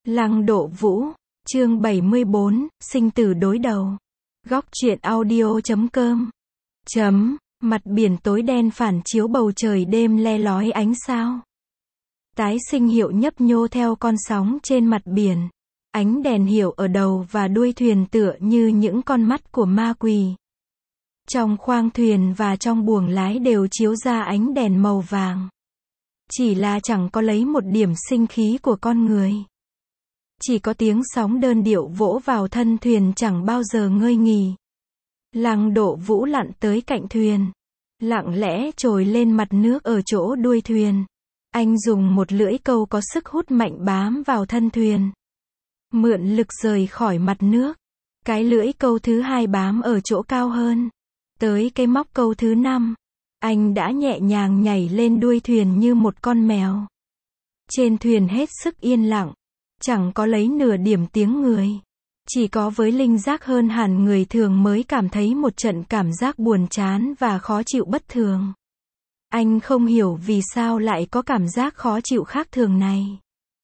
Lăng Độ Vũ, chương 74, sinh tử đối đầu. Góc truyện audio.com. Mặt biển tối đen phản chiếu bầu trời đêm le lói ánh sao. Tái sinh hiệu nhấp nhô theo con sóng trên mặt biển. Ánh đèn hiệu ở đầu và đuôi thuyền tựa như những con mắt của ma quỷ. Trong khoang thuyền và trong buồng lái đều chiếu ra ánh đèn màu vàng. Chỉ là chẳng có lấy một điểm sinh khí của con người. Chỉ có tiếng sóng đơn điệu vỗ vào thân thuyền chẳng bao giờ ngơi nghỉ. Lăng Độ Vũ lặn tới cạnh thuyền, lặng lẽ trồi lên mặt nước ở chỗ đuôi thuyền. Anh dùng một lưỡi câu có sức hút mạnh bám vào thân thuyền, mượn lực rời khỏi mặt nước. Cái lưỡi câu thứ hai bám ở chỗ cao hơn. Tới cái móc câu thứ 5, anh đã nhẹ nhàng nhảy lên đuôi thuyền như một con mèo. Trên thuyền hết sức yên lặng, chẳng có lấy nửa điểm tiếng người. Chỉ có với linh giác hơn hẳn người thường mới cảm thấy một trận cảm giác buồn chán và khó chịu bất thường. Anh không hiểu vì sao lại có cảm giác khó chịu khác thường này.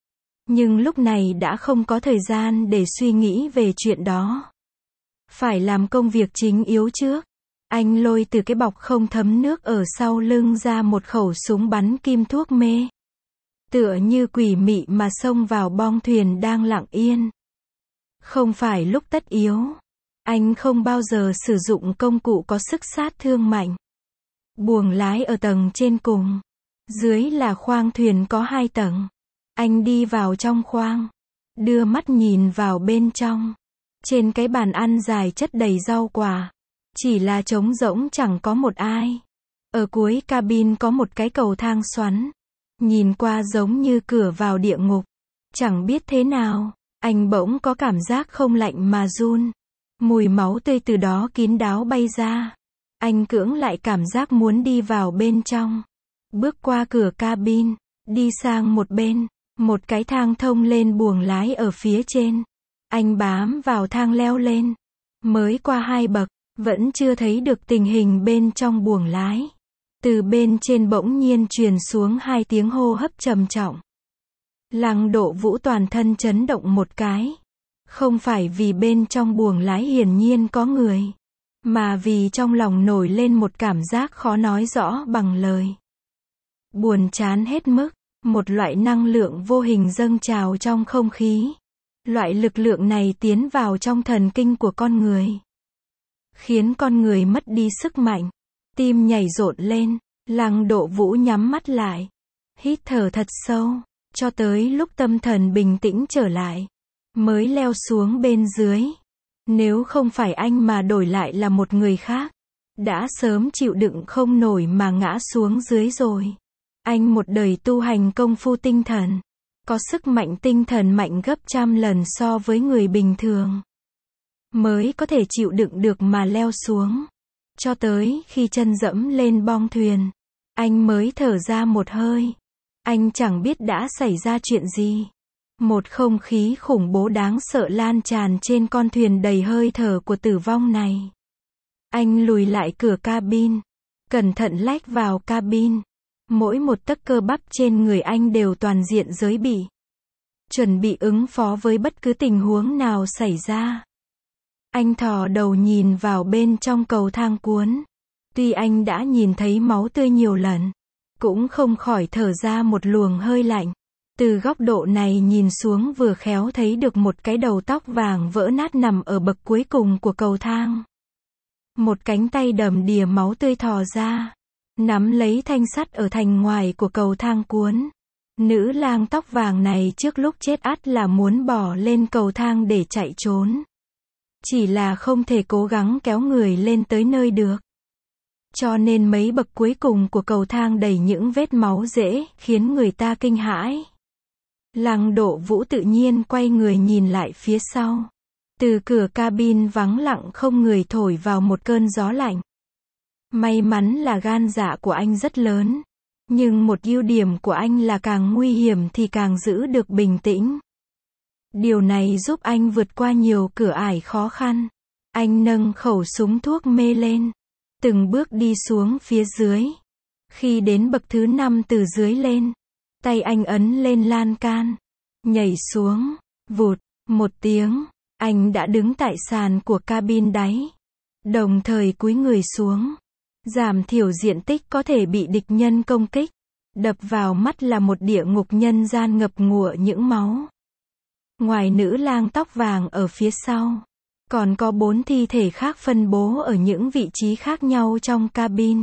Nhưng lúc này đã không có thời gian để suy nghĩ về chuyện đó. Phải làm công việc chính yếu trước. Anh lôi từ cái bọc không thấm nước ở sau lưng ra một khẩu súng bắn kim thuốc mê. Tựa như quỷ mị mà xông vào bong thuyền đang lặng yên. Không phải lúc tất yếu. Anh không bao giờ sử dụng công cụ có sức sát thương mạnh. Buồng lái ở tầng trên cùng. Dưới là khoang thuyền có 2 tầng. Anh đi vào trong khoang. Đưa mắt nhìn vào bên trong. Trên cái bàn ăn dài chất đầy rau quả. Chỉ là trống rỗng chẳng có một ai. Ở cuối cabin có một cái cầu thang xoắn. Nhìn qua giống như cửa vào địa ngục. Chẳng biết thế nào, anh bỗng có cảm giác không lạnh mà run. Mùi máu tươi từ đó kín đáo bay ra. Anh cưỡng lại cảm giác muốn đi vào bên trong. Bước qua cửa cabin, đi sang một bên. Một cái thang thông lên buồng lái ở phía trên. Anh bám vào thang leo lên. Mới qua 2 bậc, vẫn chưa thấy được tình hình bên trong buồng lái. Từ bên trên bỗng nhiên truyền xuống 2 tiếng hô hấp trầm trọng. Lăng Độ Vũ toàn thân chấn động một cái. Không phải vì bên trong buồng lái hiển nhiên có người, mà vì trong lòng nổi lên một cảm giác khó nói rõ bằng lời. Buồn chán hết mức, một loại năng lượng vô hình dâng trào trong không khí. Loại lực lượng này tiến vào trong thần kinh của con người, khiến con người mất đi sức mạnh. Tim nhảy rộn lên, Lăng Độ Vũ nhắm mắt lại, hít thở thật sâu, cho tới lúc tâm thần bình tĩnh trở lại, mới leo xuống bên dưới. Nếu không phải anh mà đổi lại là một người khác, đã sớm chịu đựng không nổi mà ngã xuống dưới rồi. Anh một đời tu hành công phu tinh thần, có sức mạnh tinh thần mạnh gấp trăm lần so với người bình thường, mới có thể chịu đựng được mà leo xuống. Cho tới khi chân dẫm lên bong thuyền, anh mới thở ra một hơi. Anh chẳng biết đã xảy ra chuyện gì. Một không khí khủng bố đáng sợ lan tràn trên con thuyền đầy hơi thở của tử vong này. Anh lùi lại cửa cabin, cẩn thận lách vào cabin. Mỗi một tấc cơ bắp trên người anh đều toàn diện giới bị, chuẩn bị ứng phó với bất cứ tình huống nào xảy ra. Anh thò đầu nhìn vào bên trong cầu thang cuốn. Tuy anh đã nhìn thấy máu tươi nhiều lần, cũng không khỏi thở ra một luồng hơi lạnh. Từ góc độ này nhìn xuống vừa khéo thấy được một cái đầu tóc vàng vỡ nát nằm ở bậc cuối cùng của cầu thang. Một cánh tay đầm đìa máu tươi thò ra, nắm lấy thanh sắt ở thành ngoài của cầu thang cuốn. Nữ lang tóc vàng này trước lúc chết ắt là muốn bỏ lên cầu thang để chạy trốn. Chỉ là không thể cố gắng kéo người lên tới nơi được. Cho nên mấy bậc cuối cùng của cầu thang đầy những vết máu rễ, khiến người ta kinh hãi. Lăng Độ Vũ tự nhiên quay người nhìn lại phía sau. Từ cửa cabin vắng lặng không người thổi vào một cơn gió lạnh. May mắn là gan dạ của anh rất lớn. Nhưng một ưu điểm của anh là càng nguy hiểm thì càng giữ được bình tĩnh. Điều này giúp anh vượt qua nhiều cửa ải khó khăn. Anh nâng khẩu súng thuốc mê lên, từng bước đi xuống phía dưới. Khi đến bậc thứ 5 từ dưới lên, tay anh ấn lên lan can, nhảy xuống. Vụt, một tiếng, anh đã đứng tại sàn của cabin đáy. Đồng thời cúi người xuống. Giảm thiểu diện tích có thể bị địch nhân công kích. Đập vào mắt là một địa ngục nhân gian ngập ngụa những máu. Ngoài nữ lang tóc vàng ở phía sau, còn có 4 thi thể khác phân bố ở những vị trí khác nhau trong cabin.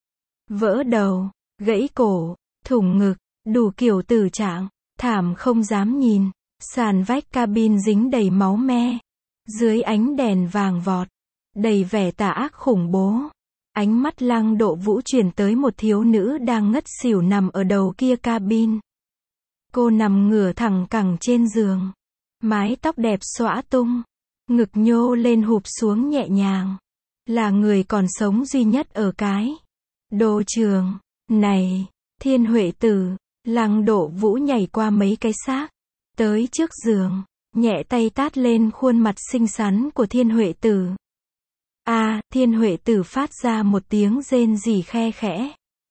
Vỡ đầu, gãy cổ, thủng ngực, đủ kiểu tử trạng, thảm không dám nhìn. Sàn vách cabin dính đầy máu me. Dưới ánh đèn vàng vọt, đầy vẻ tà ác khủng bố. Ánh mắt Lăng Độ Vũ chuyển tới một thiếu nữ đang ngất xỉu nằm ở đầu kia cabin. Cô nằm ngửa thẳng cẳng trên giường. Mái tóc đẹp xõa tung. Ngực nhô lên hụp xuống nhẹ nhàng. Là người còn sống duy nhất ở cái đồ trường này. Thiên Huệ Tử. Lăng Độ Vũ nhảy qua mấy cái xác. Tới trước giường. Nhẹ tay tát lên khuôn mặt xinh xắn của Thiên Huệ Tử. Thiên Huệ Tử phát ra một tiếng rên rỉ khe khẽ.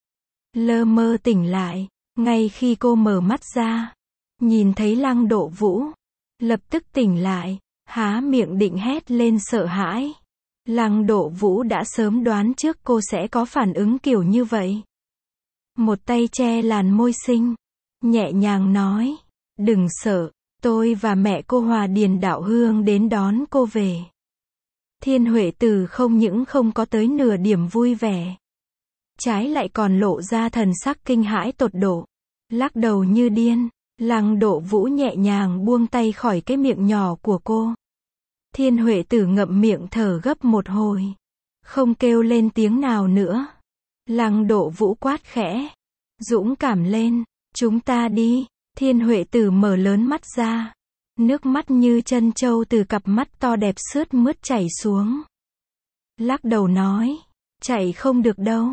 Lơ mơ tỉnh lại. Ngay khi cô mở mắt ra, nhìn thấy Lăng Độ Vũ, lập tức tỉnh lại, há miệng định hét lên sợ hãi. Lăng Độ Vũ đã sớm đoán trước cô sẽ có phản ứng kiểu như vậy. Một tay che làn môi xinh, nhẹ nhàng nói, đừng sợ, tôi và mẹ cô Hòa Điền Đạo Hương đến đón cô về. Thiên Huệ Tử không những không có tới nửa điểm vui vẻ, trái lại còn lộ ra thần sắc kinh hãi tột độ, lắc đầu như điên. Lăng Độ Vũ nhẹ nhàng buông tay khỏi cái miệng nhỏ của cô. Thiên Huệ Tử ngậm miệng thở gấp một hồi, không kêu lên tiếng nào nữa. Lăng Độ Vũ quát khẽ, dũng cảm lên, chúng ta đi. Thiên Huệ Tử mở lớn mắt ra, nước mắt như trân châu từ cặp mắt to đẹp sướt mướt chảy xuống. Lắc đầu nói, chạy không được đâu,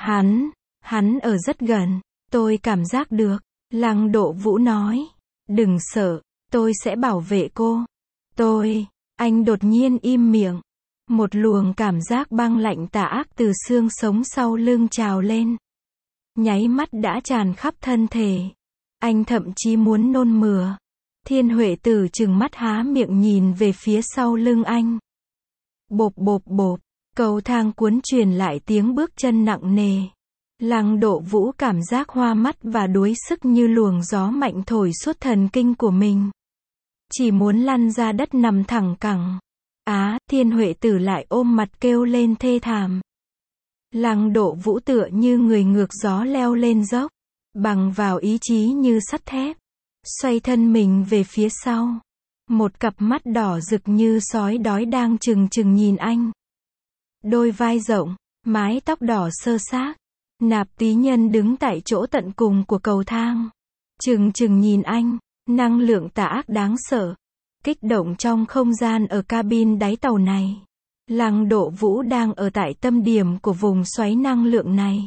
hắn ở rất gần, tôi cảm giác được. Lăng Độ Vũ nói, đừng sợ, tôi sẽ bảo vệ cô. Anh đột nhiên im miệng. Một luồng cảm giác băng lạnh tà ác từ xương sống sau lưng trào lên. Nháy mắt đã tràn khắp thân thể. Anh thậm chí muốn nôn mửa. Thiên Huệ Tử trừng mắt há miệng nhìn về phía sau lưng anh. Bộp bộp bộp, cầu thang cuốn truyền lại tiếng bước chân nặng nề. Lăng Độ Vũ cảm giác hoa mắt và đuối sức như luồng gió mạnh thổi suốt thần kinh của mình. Chỉ muốn lăn ra đất nằm thẳng cẳng. Thiên Huệ Tử lại ôm mặt kêu lên thê thảm. Lăng Độ Vũ tựa như người ngược gió leo lên dốc, bằng vào ý chí như sắt thép, xoay thân mình về phía sau. Một cặp mắt đỏ rực như sói đói đang trừng trừng nhìn anh. Đôi vai rộng, mái tóc đỏ xơ xác. Nạp Tí Nhân đứng tại chỗ tận cùng của cầu thang, trừng trừng nhìn anh, năng lượng tà ác đáng sợ, kích động trong không gian ở cabin đáy tàu này. Lăng Độ Vũ đang ở tại tâm điểm của vùng xoáy năng lượng này.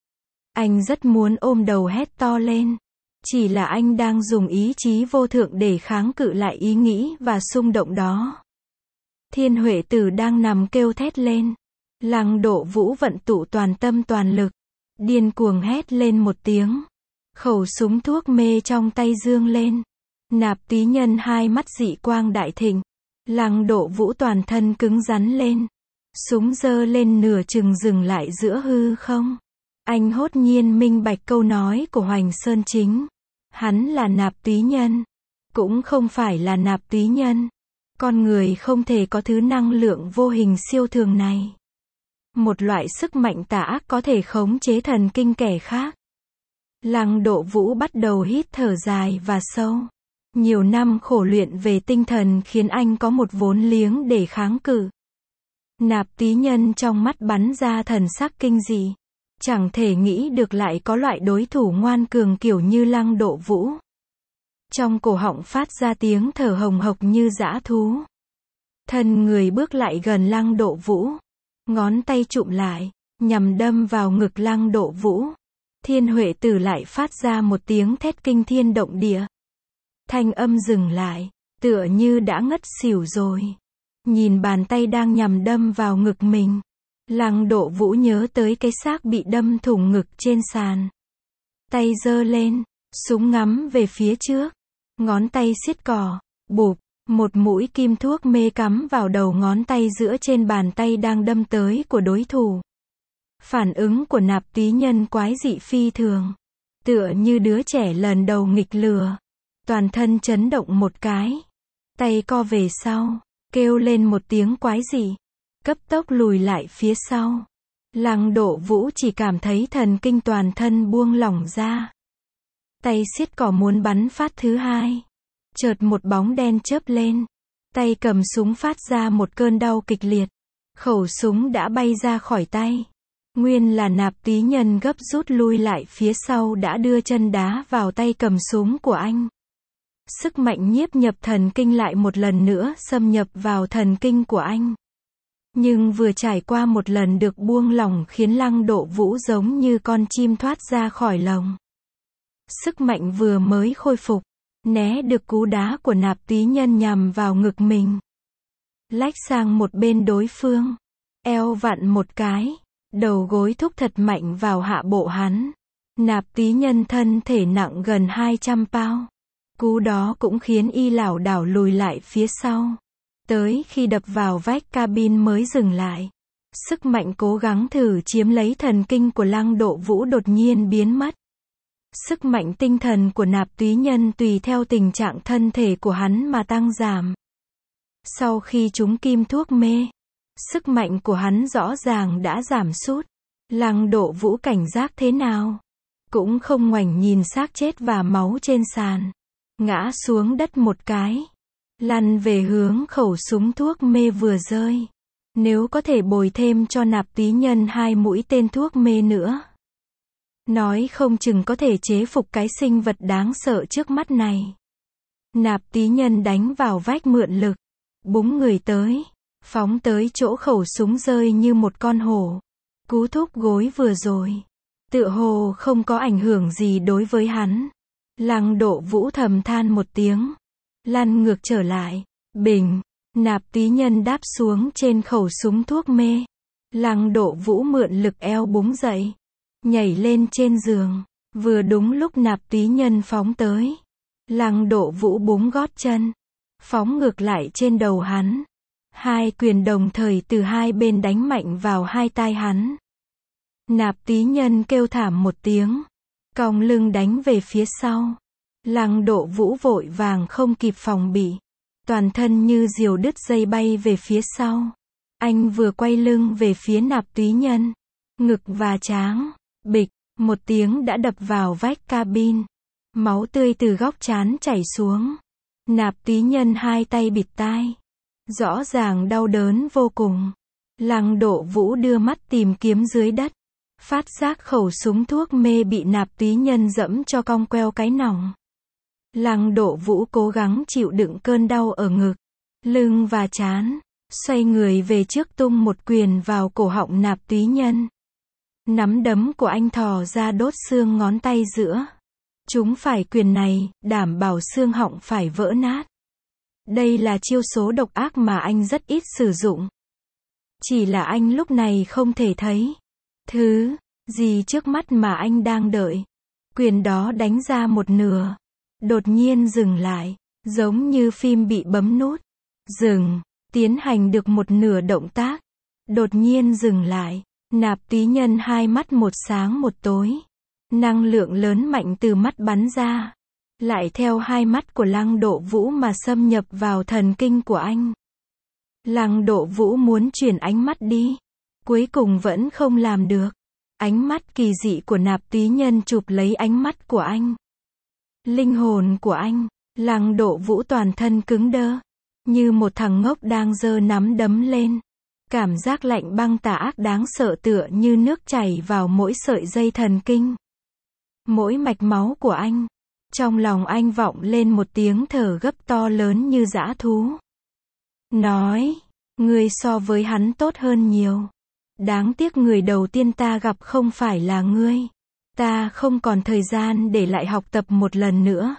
Anh rất muốn ôm đầu hét to lên, chỉ là anh đang dùng ý chí vô thượng để kháng cự lại ý nghĩ và xung động đó. Thiên Huệ Tử đang nằm kêu thét lên. Lăng Độ Vũ vận tụ toàn tâm toàn lực, điên cuồng hét lên một tiếng. Khẩu súng thuốc mê trong tay dương lên. Nạp Tí Nhân hai mắt dị quang đại thịnh. Lăng Độ Vũ toàn thân cứng rắn lên. Súng giơ lên nửa chừng dừng lại giữa hư không. Anh hốt nhiên minh bạch câu nói của Hoành Sơn Chính. Hắn là Nạp Tí Nhân, cũng không phải là Nạp Tí Nhân. Con người không thể có thứ năng lượng vô hình siêu thường này. Một loại sức mạnh tà ác có thể khống chế thần kinh kẻ khác. Lăng Độ Vũ bắt đầu hít thở dài và sâu. Nhiều năm khổ luyện về tinh thần khiến anh có một vốn liếng để kháng cự. Nạp Tí Nhân trong mắt bắn ra thần sắc kinh dị. Chẳng thể nghĩ được lại có loại đối thủ ngoan cường kiểu như Lăng Độ Vũ. Trong cổ họng phát ra tiếng thở hồng hộc như dã thú. Thân người bước lại gần Lăng Độ Vũ. Ngón tay chụm lại, nhằm đâm vào ngực Lăng Độ Vũ. Thiên Huệ Tử lại phát ra một tiếng thét kinh thiên động địa. Thanh âm dừng lại, tựa như đã ngất xỉu rồi. Nhìn bàn tay đang nhằm đâm vào ngực mình. Lăng Độ Vũ nhớ tới cái xác bị đâm thủng ngực trên sàn. Tay giơ lên, súng ngắm về phía trước. Ngón tay siết cò, Bụp, một mũi kim thuốc mê cắm vào đầu ngón tay giữa trên bàn tay đang đâm tới của đối thủ. Phản ứng của Nạp Túy Nhân quái dị phi thường. Tựa như đứa trẻ lần đầu nghịch lừa. Toàn thân chấn động một cái. Tay co về sau. Kêu lên một tiếng quái dị. Cấp tốc lùi lại phía sau. Lăng Độ Vũ chỉ cảm thấy thần kinh toàn thân buông lỏng ra. Tay siết cò muốn bắn phát thứ hai. Chợt một bóng đen chớp lên. Tay cầm súng phát ra một cơn đau kịch liệt. Khẩu súng đã bay ra khỏi tay. Nguyên là Nạp Túy Nhân gấp rút lui lại phía sau đã đưa chân đá vào tay cầm súng của anh. Sức mạnh nhiếp nhập thần kinh lại một lần nữa xâm nhập vào thần kinh của anh. Nhưng vừa trải qua một lần được buông lỏng khiến Lăng Độ Vũ giống như con chim thoát ra khỏi lồng. Sức mạnh vừa mới khôi phục, né được cú đá của Nạp Túy Nhân nhằm vào ngực mình. Lách sang một bên đối phương, eo vặn một cái, đầu gối thúc thật mạnh vào hạ bộ hắn. Nạp Túy Nhân thân thể nặng gần 200 pound. Cú đó cũng khiến y lảo đảo lùi lại phía sau. Tới khi đập vào vách cabin mới dừng lại. Sức mạnh cố gắng thử chiếm lấy thần kinh của Lăng Độ Vũ đột nhiên biến mất. Sức mạnh tinh thần của Nạp Túy Nhân tùy theo tình trạng thân thể của hắn mà tăng giảm. Sau khi trúng kim thuốc mê, sức mạnh của hắn rõ ràng đã giảm sút. Lăng Độ Vũ cảnh giác thế nào? Cũng không ngoảnh nhìn xác chết và máu trên sàn. Ngã xuống đất một cái. Lăn về hướng khẩu súng thuốc mê vừa rơi. Nếu có thể bồi thêm cho Nạp Túy Nhân 2 mũi tên thuốc mê nữa. Nói không chừng có thể chế phục cái sinh vật đáng sợ trước mắt này. Nạp Túy Nhân đánh vào vách mượn lực. Búng người tới. Phóng tới chỗ khẩu súng rơi như một con hổ. Cú thúc gối vừa rồi. Tựa hồ không có ảnh hưởng gì đối với hắn. Lăng Độ Vũ thầm than một tiếng. Lăn ngược trở lại. Bình. Nạp Túy Nhân đáp xuống trên khẩu súng thuốc mê. Lăng Độ Vũ mượn lực eo búng dậy. Nhảy lên trên giường. Vừa đúng lúc Nạp Túy Nhân phóng tới. Lăng Độ Vũ búng gót chân. Phóng ngược lại trên đầu hắn. Hai quyền đồng thời từ hai bên đánh mạnh vào hai tai hắn. Nạp Túy Nhân kêu thảm một tiếng. Cong lưng đánh về phía sau. Lăng Độ Vũ vội vàng không kịp phòng bị. Toàn thân như diều đứt dây bay về phía sau. Anh vừa quay lưng về phía Nạp Túy Nhân. Ngực và trán. Bịch, một tiếng đã đập vào vách cabin. Máu tươi từ góc trán chảy xuống. Nạp Túy Nhân hai tay bịt tai. Rõ ràng đau đớn vô cùng. Lăng Độ Vũ đưa mắt tìm kiếm dưới đất. Phát giác khẩu súng thuốc mê bị Nạp Túy Nhân dẫm cho cong queo cái nòng. Lăng Độ Vũ cố gắng chịu đựng cơn đau ở ngực, lưng và trán. Xoay người về trước tung một quyền vào cổ họng Nạp Túy Nhân. Nắm đấm của anh thò ra đốt xương ngón tay giữa. Chúng phải quyền này, đảm bảo xương họng phải vỡ nát. Đây là chiêu số độc ác mà anh rất ít sử dụng. Chỉ là anh lúc này không thể thấy thứ gì trước mắt mà anh đang đợi. Quyền đó đánh ra một nửa. Đột nhiên dừng lại. Giống như phim bị bấm nút. Dừng. Tiến hành được một nửa động tác. Đột nhiên dừng lại. Nạp Túy Nhân hai mắt một sáng một tối. Năng lượng lớn mạnh từ mắt bắn ra. Lại theo hai mắt của Lăng Độ Vũ mà xâm nhập vào thần kinh của anh. Lăng Độ Vũ muốn chuyển ánh mắt đi. Cuối cùng vẫn không làm được. Ánh mắt kỳ dị của Nạp Túy Nhân chụp lấy ánh mắt của anh. Linh hồn của anh. Lăng Độ Vũ toàn thân cứng đơ. Như một thằng ngốc đang giơ nắm đấm lên. Cảm giác lạnh băng tà ác đáng sợ tựa như nước chảy vào mỗi sợi dây thần kinh. Mỗi mạch máu của anh. Trong lòng anh vọng lên một tiếng thở gấp to lớn như dã thú. Nói, ngươi so với hắn tốt hơn nhiều. Đáng tiếc người đầu tiên ta gặp không phải là ngươi. Ta không còn thời gian để lại học tập một lần nữa.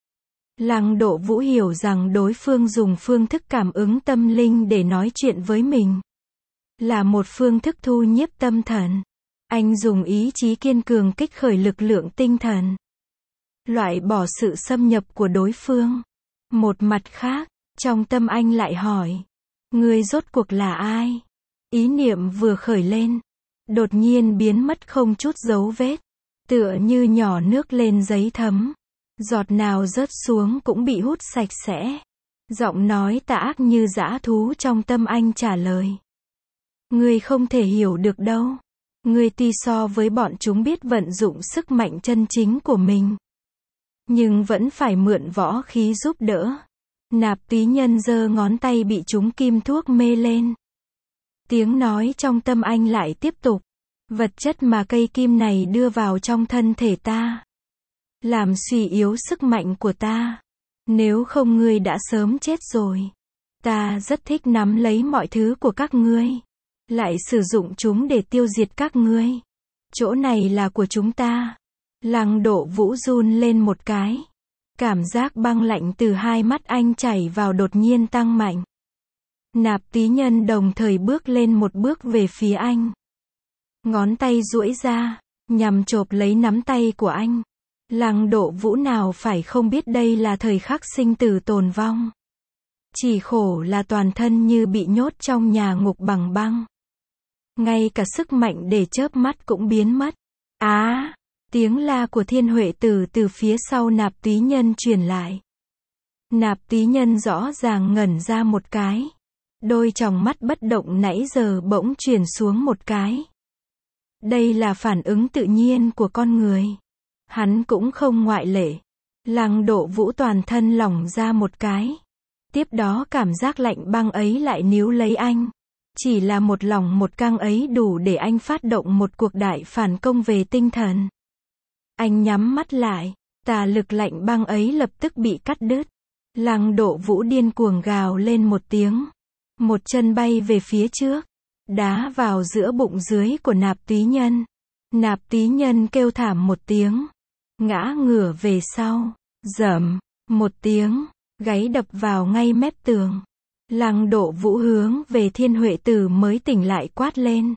Lăng Độ Vũ hiểu rằng đối phương dùng phương thức cảm ứng tâm linh để nói chuyện với mình. Là một phương thức thu nhiếp tâm thần. Anh dùng ý chí kiên cường kích khởi lực lượng tinh thần. Loại bỏ sự xâm nhập của đối phương. Một mặt khác, trong tâm anh lại hỏi. Ngươi rốt cuộc là ai? Ý niệm vừa khởi lên, đột nhiên biến mất không chút dấu vết. Tựa như nhỏ nước lên giấy thấm. Giọt nào rớt xuống cũng bị hút sạch sẽ. Giọng nói tà ác như dã thú trong tâm anh trả lời. Ngươi không thể hiểu được đâu. Ngươi tuy so với bọn chúng biết vận dụng sức mạnh chân chính của mình, nhưng vẫn phải mượn võ khí giúp đỡ. Nạp Túy Nhân giơ ngón tay bị trúng kim thuốc mê lên. Tiếng nói trong tâm anh lại tiếp tục. Vật chất mà cây kim này đưa vào trong thân thể ta, làm suy yếu sức mạnh của ta. Nếu không ngươi đã sớm chết rồi. Ta rất thích nắm lấy mọi thứ của các ngươi, lại sử dụng chúng để tiêu diệt các ngươi. Chỗ này là của chúng ta. Lăng Độ Vũ run lên một cái. Cảm giác băng lạnh từ hai mắt anh chảy vào đột nhiên tăng mạnh. Nạp Túy Nhân đồng thời bước lên một bước về phía anh. Ngón tay duỗi ra, nhằm chộp lấy nắm tay của anh. Lăng Độ Vũ nào phải không biết đây là thời khắc sinh tử tồn vong. Chỉ khổ là toàn thân như bị nhốt trong nhà ngục bằng băng. Ngay cả sức mạnh để chớp mắt cũng biến mất. Á! Tiếng la của Thiên Huệ Tử từ phía sau Nạp Túy Nhân truyền lại. Nạp Túy Nhân rõ ràng ngẩn ra một cái. Đôi tròng mắt bất động nãy giờ bỗng chuyển xuống một cái. Đây là phản ứng tự nhiên của con người. Hắn cũng không ngoại lệ. Lăng Độ Vũ toàn thân lỏng ra một cái. Tiếp đó cảm giác lạnh băng ấy lại níu lấy anh. Chỉ là một lòng một căng ấy đủ để anh phát động một cuộc đại phản công về tinh thần. Anh nhắm mắt lại, tà lực lạnh băng ấy lập tức bị cắt đứt. Lăng Độ Vũ điên cuồng gào lên một tiếng. Một chân bay về phía trước, đá vào giữa bụng dưới của Nạp Túy Nhân. Nạp Túy Nhân kêu thảm một tiếng, ngã ngửa về sau, rầm, một tiếng, gáy đập vào ngay mép tường. Lăng Độ Vũ hướng về Thiên Huệ Tử mới tỉnh lại quát lên.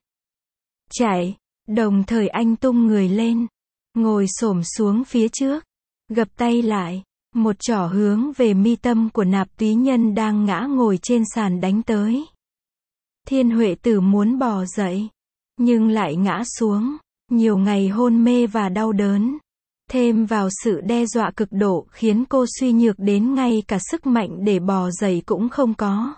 Chạy, đồng thời anh tung người lên, ngồi xổm xuống phía trước, gập tay lại, một chỏ hướng về mi tâm của Nạp Túy Nhân đang ngã ngồi trên sàn đánh tới. Thiên Huệ Tử muốn bò dậy, nhưng lại ngã xuống. Nhiều ngày hôn mê và đau đớn, thêm vào sự đe dọa cực độ khiến cô suy nhược đến ngay cả sức mạnh để bò dậy cũng không có.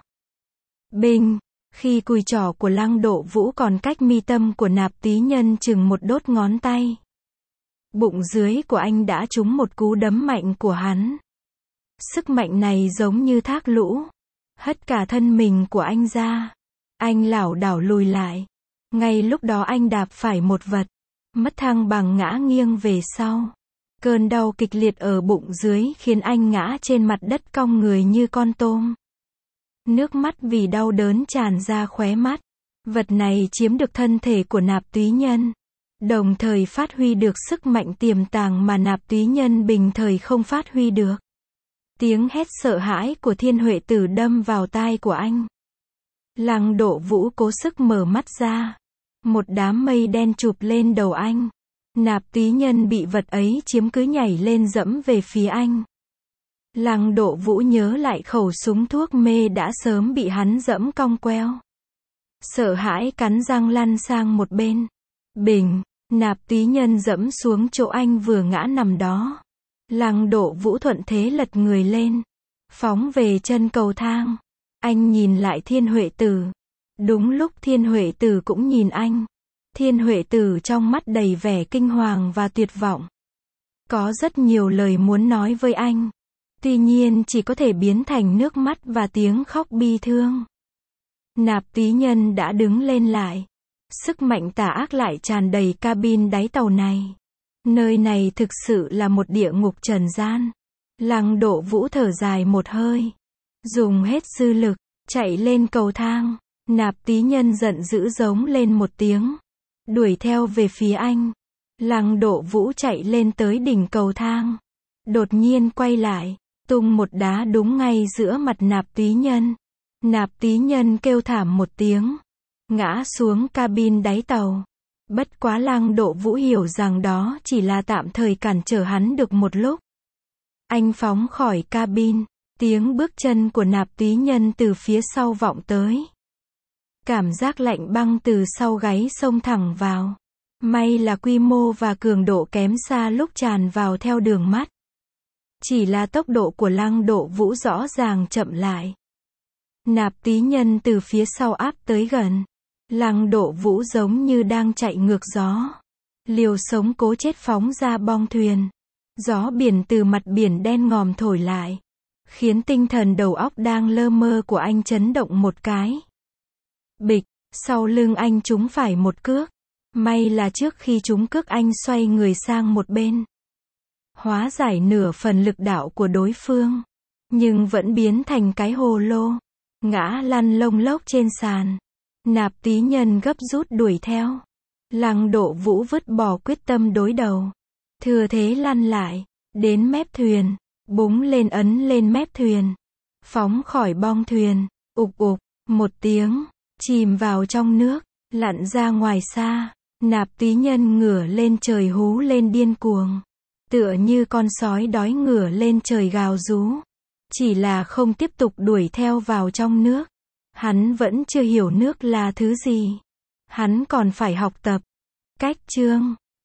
Binh, khi cùi trỏ của Lăng Độ Vũ còn cách mi tâm của Nạp Túy Nhân chừng một đốt ngón tay. Bụng dưới của anh đã trúng một cú đấm mạnh của hắn. Sức mạnh này giống như thác lũ, hất cả thân mình của anh ra. Anh lảo đảo lùi lại. Ngay lúc đó anh đạp phải một vật, mất thăng bằng ngã nghiêng về sau. Cơn đau kịch liệt ở bụng dưới khiến anh ngã trên mặt đất cong người như con tôm. Nước mắt vì đau đớn tràn ra khóe mắt. Vật này chiếm được thân thể của Nạp Túy Nhân, đồng thời phát huy được sức mạnh tiềm tàng mà Nạp Túy Nhân bình thời không phát huy được. Tiếng hét sợ hãi của Thiên Huệ Tử đâm vào tai của anh. Lăng Độ Vũ cố sức mở mắt ra. Một đám mây đen chụp lên đầu anh. Nạp Túy Nhân bị vật ấy chiếm cứ nhảy lên dẫm về phía anh. Lăng Độ Vũ nhớ lại khẩu súng thuốc mê đã sớm bị hắn dẫm cong queo. Sợ hãi cắn răng lăn sang một bên. Bình, Nạp Túy Nhân dẫm xuống chỗ anh vừa ngã nằm đó. Lăng Độ Vũ thuận thế lật người lên, phóng về chân cầu thang. Anh nhìn lại Thiên Huệ Tử. Đúng lúc Thiên Huệ Tử cũng nhìn anh. Thiên Huệ Tử trong mắt đầy vẻ kinh hoàng và tuyệt vọng. Có rất nhiều lời muốn nói với anh. Tuy nhiên chỉ có thể biến thành nước mắt và tiếng khóc bi thương. Nạp Túy Nhân đã đứng lên lại. Sức mạnh tà ác lại tràn đầy cabin đáy tàu này. Nơi này thực sự là một địa ngục trần gian. Lăng Độ Vũ thở dài một hơi, dùng hết dư lực, chạy lên cầu thang. Nạp Túy Nhân giận dữ giống lên một tiếng, đuổi theo về phía anh. Lăng Độ Vũ chạy lên tới đỉnh cầu thang, đột nhiên quay lại, tung một đá đúng ngay giữa mặt Nạp Túy Nhân. Nạp Túy Nhân kêu thảm một tiếng, ngã xuống cabin đáy tàu. Bất quá Lăng Độ Vũ hiểu rằng đó chỉ là tạm thời cản trở hắn được một lúc. Anh phóng khỏi cabin, Tiếng bước chân của Nạp Túy Nhân từ phía sau vọng tới. Cảm giác lạnh băng từ sau gáy xông thẳng vào. May là quy mô và cường độ kém xa lúc tràn vào theo đường mắt. Chỉ là tốc độ của Lăng Độ Vũ rõ ràng chậm lại. Nạp Túy Nhân từ phía sau áp tới gần. Lăng Độ Vũ giống như đang chạy ngược gió. Liều sống cố chết phóng ra bong thuyền. Gió biển từ mặt biển đen ngòm thổi lại. Khiến tinh thần đầu óc đang lơ mơ của anh chấn động một cái. Bịch, sau lưng anh trúng phải một cước. May là trước khi trúng cước anh xoay người sang một bên. Hóa giải nửa phần lực đạo của đối phương. Nhưng vẫn biến thành cái hồ lô. Ngã lăn lông lốc trên sàn. Nạp Túy Nhân gấp rút đuổi theo. Lăng Độ Vũ vứt bỏ quyết tâm đối đầu. Thừa thế lăn lại. Đến mép thuyền. Búng lên ấn lên mép thuyền. Phóng khỏi bong thuyền. Ục ục. Một tiếng. Chìm vào trong nước. Lặn ra ngoài xa. Nạp Túy Nhân ngửa lên trời hú lên điên cuồng. Tựa như con sói đói ngửa lên trời gào rú. Chỉ là không tiếp tục đuổi theo vào trong nước. Hắn vẫn chưa hiểu nước là thứ gì. Hắn còn phải học tập. Cách chương